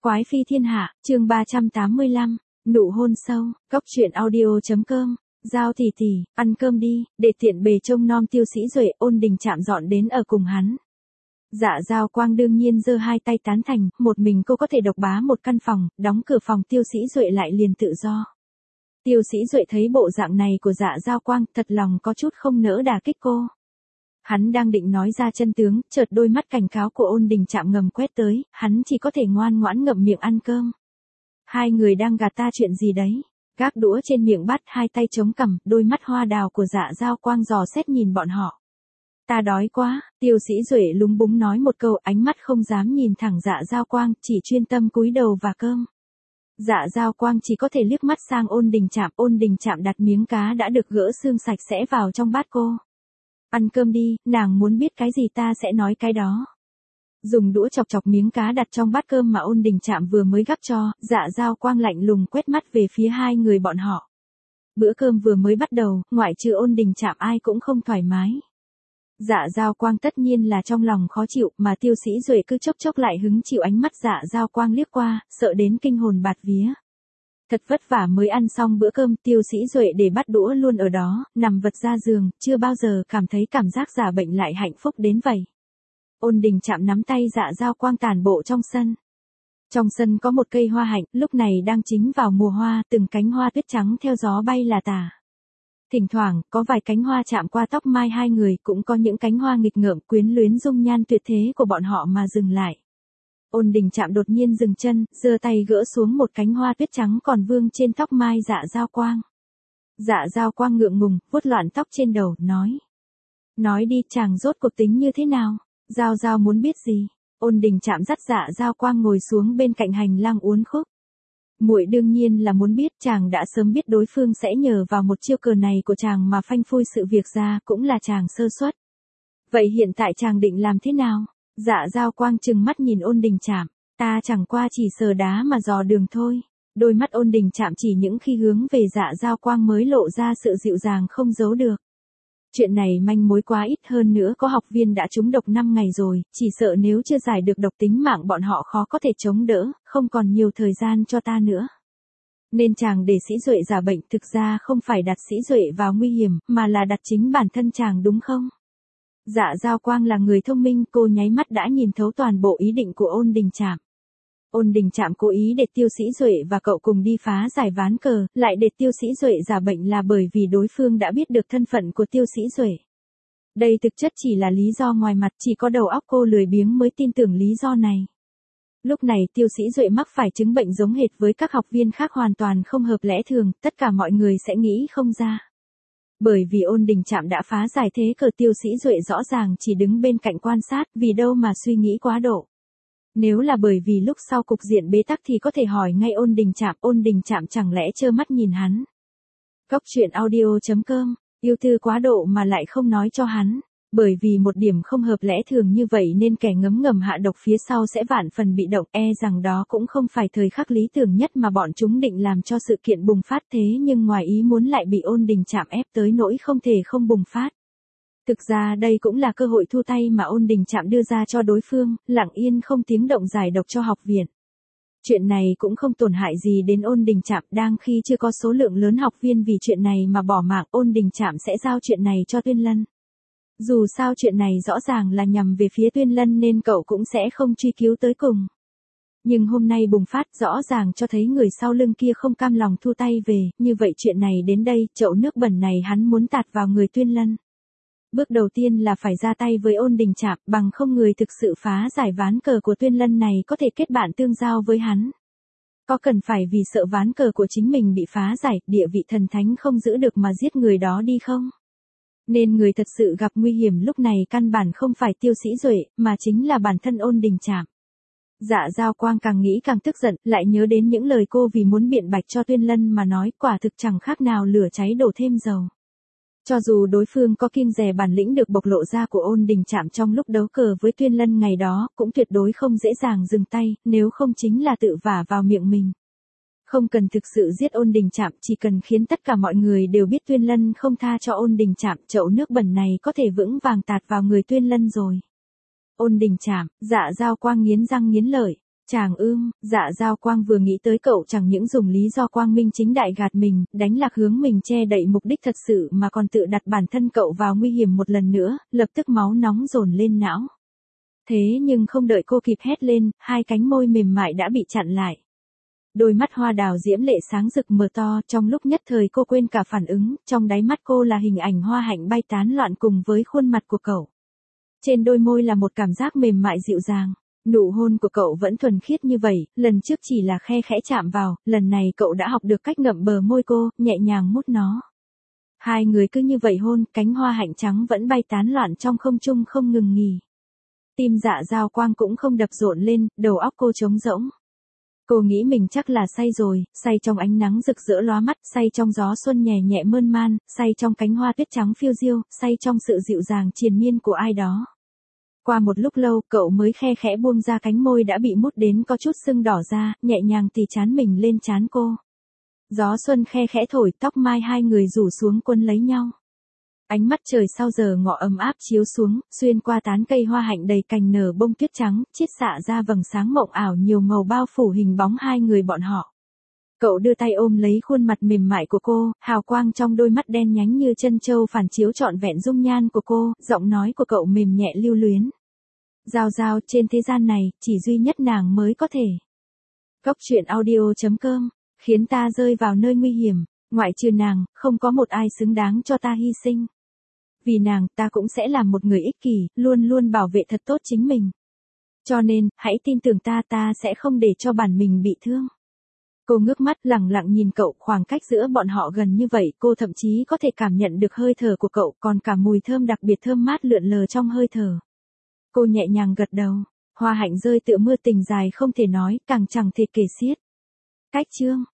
Quái phi thiên hạ, chương 385, nụ hôn sâu, cóc truyện audio.com, Giao tỷ tỷ, ăn cơm đi, để tiện bề trông nom Tiêu Sĩ Duệ. Ôn Đình Trạm dọn đến ở cùng hắn. Dạ Giao Quang đương nhiên giơ hai tay tán thành, một mình cô có thể độc bá một căn phòng, đóng cửa phòng Tiêu Sĩ Duệ lại liền tự do. Tiêu Sĩ Duệ thấy bộ dạng này của Dạ Giao Quang, thật lòng có chút không nỡ đả kích cô. Hắn đang định nói ra chân tướng, chợt đôi mắt cảnh cáo của Ôn Đình Trạm ngầm quét tới, hắn chỉ có thể ngoan ngoãn ngậm miệng ăn cơm. Hai người đang gạt ta chuyện gì đấy? Gác đũa trên miệng bắt, hai tay chống cằm, đôi mắt hoa đào của Dạ Giao Quang dò xét nhìn bọn họ. Ta đói quá, Tiêu Sĩ Duệ lúng búng nói một câu, ánh mắt không dám nhìn thẳng Dạ Giao Quang, chỉ chuyên tâm cúi đầu và cơm. Dạ Giao Quang chỉ có thể liếc mắt sang Ôn Đình Trạm đặt miếng cá đã được gỡ xương sạch sẽ vào trong bát cô. Ăn cơm đi, nàng muốn biết cái gì ta sẽ nói cái đó. Dùng đũa chọc chọc miếng cá đặt trong bát cơm mà Ôn Đình Trạm vừa mới gắp cho, Dạ Giao Quang lạnh lùng quét mắt về phía hai người bọn họ. Bữa cơm vừa mới bắt đầu, ngoại trừ Ôn Đình Trạm ai cũng không thoải mái. Dạ Giao Quang tất nhiên là trong lòng khó chịu, mà Tiêu Sĩ Duệ cứ chốc chốc lại hứng chịu ánh mắt Dạ Giao Quang liếc qua, sợ đến kinh hồn bạt vía. Thật vất vả mới ăn xong bữa cơm, Tiêu Sĩ Duệ để bắt đũa luôn ở đó, nằm vật ra giường, chưa bao giờ cảm thấy cảm giác giả bệnh lại hạnh phúc đến vậy. Ôn Đình Trạm nắm tay Dạ Giao Quang tản bộ trong sân. Trong sân có một cây hoa hạnh, lúc này đang chính vào mùa hoa, từng cánh hoa tuyết trắng theo gió bay là tả. Thỉnh thoảng, có vài cánh hoa chạm qua tóc mai hai người, cũng có những cánh hoa nghịch ngợm quyến luyến dung nhan tuyệt thế của bọn họ mà dừng lại. Ôn Đình Trạm đột nhiên dừng chân, giơ tay gỡ xuống một cánh hoa tuyết trắng còn vương trên tóc mai Dạ Giao Quang. Dạ Giao Quang ngượng ngùng, vuốt loạn tóc trên đầu, nói. Nói đi, chàng rốt cuộc tính như thế nào? Giao Giao muốn biết gì? Ôn Đình Trạm dắt Dạ Giao Quang ngồi xuống bên cạnh hành lang uốn khúc. Muội đương nhiên là muốn biết, chàng đã sớm biết đối phương sẽ nhờ vào một chiêu cờ này của chàng mà phanh phui sự việc ra, cũng là chàng sơ suất. Vậy hiện tại chàng định làm thế nào? Dạ Giao Quang trừng mắt nhìn Ôn Đình Trạm, ta chẳng qua chỉ sờ đá mà dò đường thôi. Đôi mắt Ôn Đình Trạm chỉ những khi hướng về Dạ Giao Quang mới lộ ra sự dịu dàng không giấu được. Chuyện này manh mối quá ít, hơn nữa có học viên đã trúng độc 5 ngày rồi, chỉ sợ nếu chưa giải được độc tính mạng bọn họ khó có thể chống đỡ, không còn nhiều thời gian cho ta nữa. Nên chàng để Sĩ Duệ giả bệnh, thực ra không phải đặt Sĩ Duệ vào nguy hiểm, mà là đặt chính bản thân chàng đúng không? Dạ Giao Quang là người thông minh, cô nháy mắt đã nhìn thấu toàn bộ ý định của Ôn Đình Trạm. Ôn Đình Trạm cố ý để Tiêu Sĩ Duệ và cậu cùng đi phá giải ván cờ, lại để Tiêu Sĩ Duệ giả bệnh là bởi vì đối phương đã biết được thân phận của Tiêu Sĩ Duệ. Đây thực chất chỉ là lý do ngoài mặt, chỉ có đầu óc cô lười biếng mới tin tưởng lý do này. Lúc này Tiêu Sĩ Duệ mắc phải chứng bệnh giống hệt với các học viên khác, hoàn toàn không hợp lẽ thường, tất cả mọi người sẽ nghĩ không ra. Bởi vì Ôn Đình Trạm đã phá giải thế cờ, Tiêu Sĩ Duệ rõ ràng chỉ đứng bên cạnh quan sát, vì đâu mà suy nghĩ quá độ. Nếu là bởi vì lúc sau cục diện bế tắc thì có thể hỏi ngay Ôn Đình Trạm chẳng lẽ trơ mắt nhìn hắn. Cóc truyện audio.com, yêu tư quá độ mà lại không nói cho hắn. Bởi vì một điểm không hợp lẽ thường như vậy nên kẻ ngấm ngầm hạ độc phía sau sẽ vạn phần bị động, rằng đó cũng không phải thời khắc lý tưởng nhất mà bọn chúng định làm cho sự kiện bùng phát, thế nhưng ngoài ý muốn lại bị Ôn Đình Trạm ép tới nỗi không thể không bùng phát. Thực ra đây cũng là cơ hội thu tay mà Ôn Đình Trạm đưa ra cho đối phương, lặng yên không tiếng động giải độc cho học viện. Chuyện này cũng không tổn hại gì đến Ôn Đình Trạm, đang khi chưa có số lượng lớn học viên vì chuyện này mà bỏ mạng, Ôn Đình Trạm sẽ giao chuyện này cho Tuyên Lân. Dù sao chuyện này rõ ràng là nhằm về phía Tuyên Lân nên cậu cũng sẽ không truy cứu tới cùng. Nhưng hôm nay bùng phát rõ ràng cho thấy người sau lưng kia không cam lòng thu tay về, như vậy chuyện này đến đây, chậu nước bẩn này hắn muốn tạt vào người Tuyên Lân. Bước đầu tiên là phải ra tay với Ôn Đình Trạm, bằng không người thực sự phá giải ván cờ của Tuyên Lân này có thể kết bạn tương giao với hắn. Có cần phải vì sợ ván cờ của chính mình bị phá giải, địa vị thần thánh không giữ được mà giết người đó đi không? Nên người thật sự gặp nguy hiểm lúc này căn bản không phải Tiêu Sĩ Duệ, mà chính là bản thân Ôn Đình Trạm. Dạ Giao Quang càng nghĩ càng tức giận, lại nhớ đến những lời cô vì muốn biện bạch cho Tuyên Lân mà nói, quả thực chẳng khác nào lửa cháy đổ thêm dầu. Cho dù đối phương có kiêng dè bản lĩnh được bộc lộ ra của Ôn Đình Trạm trong lúc đấu cờ với Tuyên Lân ngày đó, cũng tuyệt đối không dễ dàng dừng tay, nếu không chính là tự vả vào miệng mình. Không cần thực sự giết Ôn Đình Trạm, chỉ cần khiến tất cả mọi người đều biết Tuyên Lân không tha cho Ôn Đình Trạm, chậu nước bẩn này có thể vững vàng tạt vào người Tuyên Lân rồi. Ôn Đình Trạm, Dạ Giao Quang nghiến răng nghiến lợi. Chàng Dạ Giao Quang vừa nghĩ tới cậu chẳng những dùng lý do quang minh chính đại gạt mình, đánh lạc hướng mình che đậy mục đích thật sự mà còn tự đặt bản thân cậu vào nguy hiểm một lần nữa, lập tức máu nóng dồn lên não. Thế nhưng không đợi cô kịp hét lên, hai cánh môi mềm mại đã bị chặn lại. Đôi mắt hoa đào diễm lệ sáng rực mở to, trong lúc nhất thời cô quên cả phản ứng, trong đáy mắt cô là hình ảnh hoa hạnh bay tán loạn cùng với khuôn mặt của cậu. Trên đôi môi là một cảm giác mềm mại dịu dàng. Nụ hôn của cậu vẫn thuần khiết như vậy, lần trước chỉ là khe khẽ chạm vào, lần này cậu đã học được cách ngậm bờ môi cô, nhẹ nhàng mút nó. Hai người cứ như vậy hôn, cánh hoa hạnh trắng vẫn bay tán loạn trong không trung không ngừng nghỉ. Tim Dạ Giao Quang cũng không đập rộn lên, đầu óc cô trống rỗng. Cô nghĩ mình chắc là say rồi, say trong ánh nắng rực rỡ lóa mắt, say trong gió xuân nhẹ nhẹ mơn man, say trong cánh hoa tuyết trắng phiêu diêu, say trong sự dịu dàng triền miên của ai đó. Qua một lúc lâu, cậu mới khe khẽ buông ra cánh môi đã bị mút đến có chút sưng đỏ ra, nhẹ nhàng tì trán mình lên trán cô. Gió xuân khe khẽ thổi, tóc mai hai người rủ xuống quấn lấy nhau. Ánh mắt trời sau giờ ngọ ấm áp chiếu xuống, xuyên qua tán cây hoa hạnh đầy cành nở bông tuyết trắng, chiết xạ ra vầng sáng mộng ảo nhiều màu bao phủ hình bóng hai người bọn họ. Cậu đưa tay ôm lấy khuôn mặt mềm mại của cô, hào quang trong đôi mắt đen nhánh như chân châu phản chiếu trọn vẹn dung nhan của cô, giọng nói của cậu mềm nhẹ lưu luyến. Giao Giao, trên thế gian này, chỉ duy nhất nàng mới có thể. Góc truyện audio.com, khiến ta rơi vào nơi nguy hiểm, ngoại trừ nàng, không có một ai xứng đáng cho ta hy sinh. Vì nàng, ta cũng sẽ làm một người ích kỷ, luôn luôn bảo vệ thật tốt chính mình. Cho nên, hãy tin tưởng ta sẽ không để cho bản mình bị thương. Cô ngước mắt lẳng lặng nhìn cậu, khoảng cách giữa bọn họ gần như vậy, cô thậm chí có thể cảm nhận được hơi thở của cậu, còn cả mùi thơm đặc biệt thơm mát lượn lờ trong hơi thở. Cô nhẹ nhàng gật đầu, hoa hạnh rơi tựa mưa tình dài không thể nói, càng chẳng thể kể xiết. Cách chương